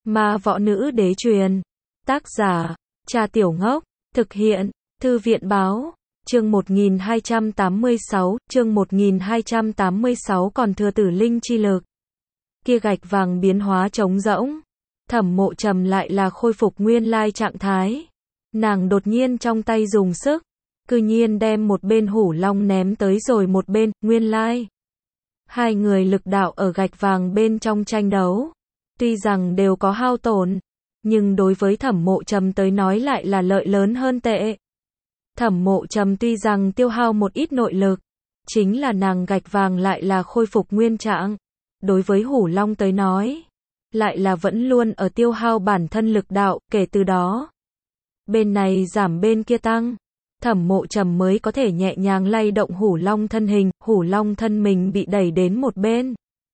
Ma võ nữ đế truyền. Tác giả, Cha Tiểu Ngốc. Thực hiện, Thư viện báo. Chương 1286, chương 1286 còn thừa tử linh chi lực. Kia gạch vàng biến hóa trống rỗng. Thẩm Mộ Trầm lại là khôi phục nguyên lai trạng thái. Nàng đột nhiên trong tay dùng sức, cư nhiên đem một bên hủ long ném tới rồi một bên, nguyên lai. Hai người lực đạo ở gạch vàng bên trong tranh đấu. Tuy rằng đều có hao tổn, nhưng đối với Thẩm Mộ Trầm tới nói lại là lợi lớn hơn tệ. Thẩm Mộ Trầm tuy rằng tiêu hao một ít nội lực, chính là nàng gạch vàng lại là khôi phục nguyên trạng. Đối với hủ long tới nói, lại là vẫn luôn ở tiêu hao bản thân lực đạo, kể từ đó. Bên này giảm bên kia tăng, Thẩm Mộ Trầm mới có thể nhẹ nhàng lay động hủ long thân hình, hủ long thân mình bị đẩy đến một bên.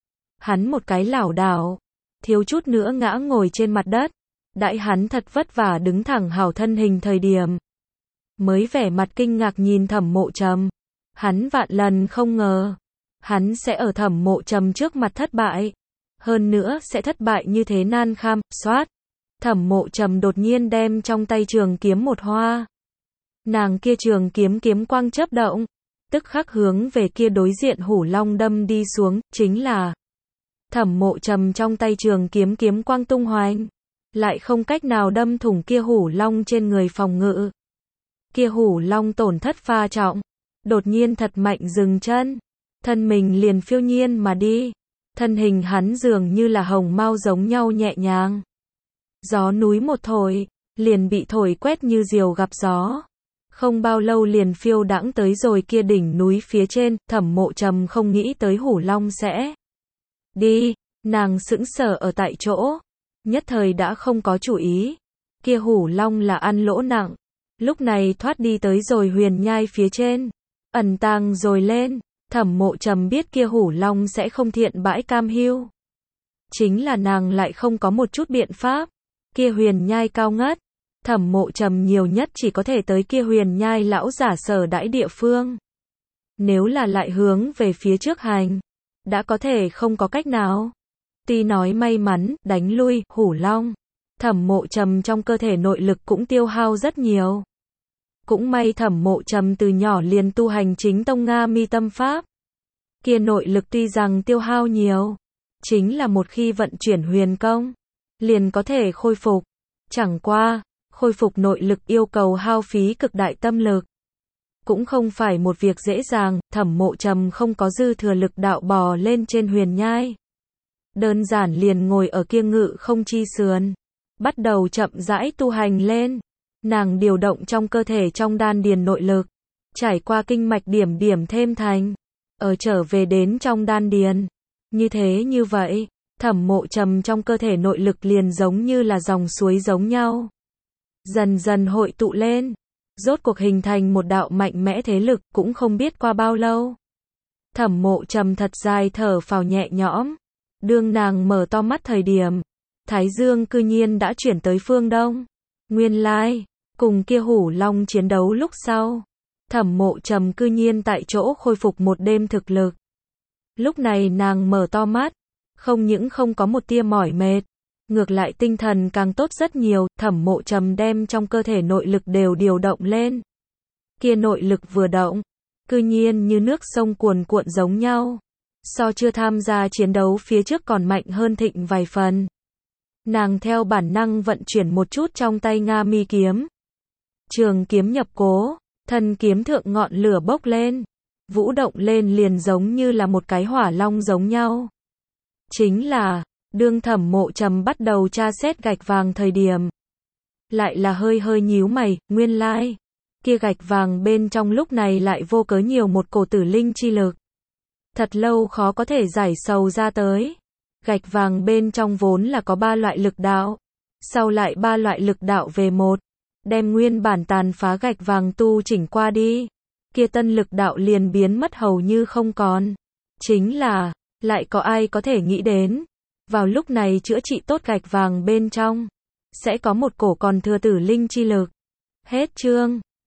Hắn một cái lảo đảo, thiếu chút nữa ngã ngồi trên mặt đất. Đãi hắn thật vất vả đứng thẳng hảo thân hình thời điểm, mới vẻ mặt kinh ngạc nhìn Thẩm Mộ Trầm. Hắn vạn lần không ngờ, hắn sẽ ở Thẩm Mộ Trầm trước mặt thất bại. Hơn nữa sẽ thất bại như thế nan kham, xoát. Thẩm Mộ Trầm đột nhiên đem trong tay trường kiếm một hoa. Nàng kia trường kiếm kiếm quang chớp động, tức khắc hướng về kia đối diện hủ long đâm đi xuống, chính là Thẩm Mộ Trầm trong tay trường kiếm kiếm quang tung hoành, lại không cách nào đâm thủng kia hủ long trên người phòng ngự. Kia hủ long tổn thất pha trọng, đột nhiên thật mạnh dừng chân, thân mình liền phiêu nhiên mà đi. Thân hình hắn dường như là hồng mao giống nhau nhẹ nhàng. Gió núi một thổi, liền bị thổi quét như diều gặp gió. Không bao lâu liền phiêu đãng tới rồi kia đỉnh núi phía trên. Thẩm Mộ Trầm không nghĩ tới hủ long sẽ đi, nàng sững sờ ở tại chỗ, nhất thời đã không có chủ ý. Kia hủ long là ăn lỗ nặng, lúc này thoát đi tới rồi huyền nhai phía trên, ẩn tàng rồi lên. Thẩm Mộ Trầm biết kia hủ long sẽ không thiện bãi cam hiu. Chính là nàng lại không có một chút biện pháp. Kia huyền nhai cao ngất, Thẩm Mộ Trầm nhiều nhất chỉ có thể tới kia huyền nhai lão giả sở đãi địa phương. Nếu là lại hướng về phía trước hành, đã có thể không có cách nào. Tuy nói may mắn, đánh lui hủ long, Thẩm Mộ Trầm trong cơ thể nội lực cũng tiêu hao rất nhiều. Cũng may Thẩm Mộ Trầm từ nhỏ liền tu hành chính tông Nga Mi Tâm Pháp. Kia nội lực tuy rằng tiêu hao nhiều, chính là một khi vận chuyển huyền công, liền có thể khôi phục. Chẳng qua, khôi phục nội lực yêu cầu hao phí cực đại tâm lực. Cũng không phải một việc dễ dàng. Thẩm Mộ Trầm không có dư thừa lực đạo bò lên trên huyền nhai. Đơn giản liền ngồi ở kia ngự không chi sườn, bắt đầu chậm rãi tu hành lên. Nàng điều động trong cơ thể trong đan điền nội lực, trải qua kinh mạch điểm điểm thêm thành, ở trở về đến trong đan điền. Như thế như vậy, Thẩm Mộ Trầm trong cơ thể nội lực liền giống như là dòng suối giống nhau, dần dần hội tụ lên, rốt cuộc hình thành một đạo mạnh mẽ thế lực. Cũng không biết qua bao lâu, Thẩm Mộ Trầm thật dài thở phào nhẹ nhõm. Đương nàng mở to mắt thời điểm, Thái Dương cư nhiên đã chuyển tới phương đông. Nguyên lai, cùng kia hủ long chiến đấu lúc sau, Thẩm Mộ Trầm cư nhiên tại chỗ khôi phục một đêm thực lực. Lúc này nàng mở to mắt, không những không có một tia mỏi mệt, ngược lại tinh thần càng tốt rất nhiều. Thẩm Mộ Trầm đem trong cơ thể nội lực đều điều động lên. Kia nội lực vừa động, cư nhiên như nước sông cuồn cuộn giống nhau, so chưa tham gia chiến đấu phía trước còn mạnh hơn thịnh vài phần. Nàng theo bản năng vận chuyển một chút trong tay Nga Mi kiếm. Trường kiếm nhập cố, thân kiếm thượng ngọn lửa bốc lên, vũ động lên liền giống như là một cái hỏa long giống nhau. Chính là, đương Thẩm Mộ Trầm bắt đầu tra xét gạch vàng thời điểm, lại là hơi hơi nhíu mày. Nguyên lai, kia gạch vàng bên trong lúc này lại vô cớ nhiều một cổ tử linh chi lực. Thật lâu khó có thể giải sầu ra tới. Gạch vàng bên trong vốn là có 3 loại lực đạo, sau lại 3 loại lực đạo về một, đem nguyên bản tàn phá gạch vàng tu chỉnh qua đi, kia tân lực đạo liền biến mất hầu như không còn. Chính là, lại có ai có thể nghĩ đến, vào lúc này chữa trị tốt gạch vàng bên trong, sẽ có một cổ còn thừa tử linh chi lực. Hết chương.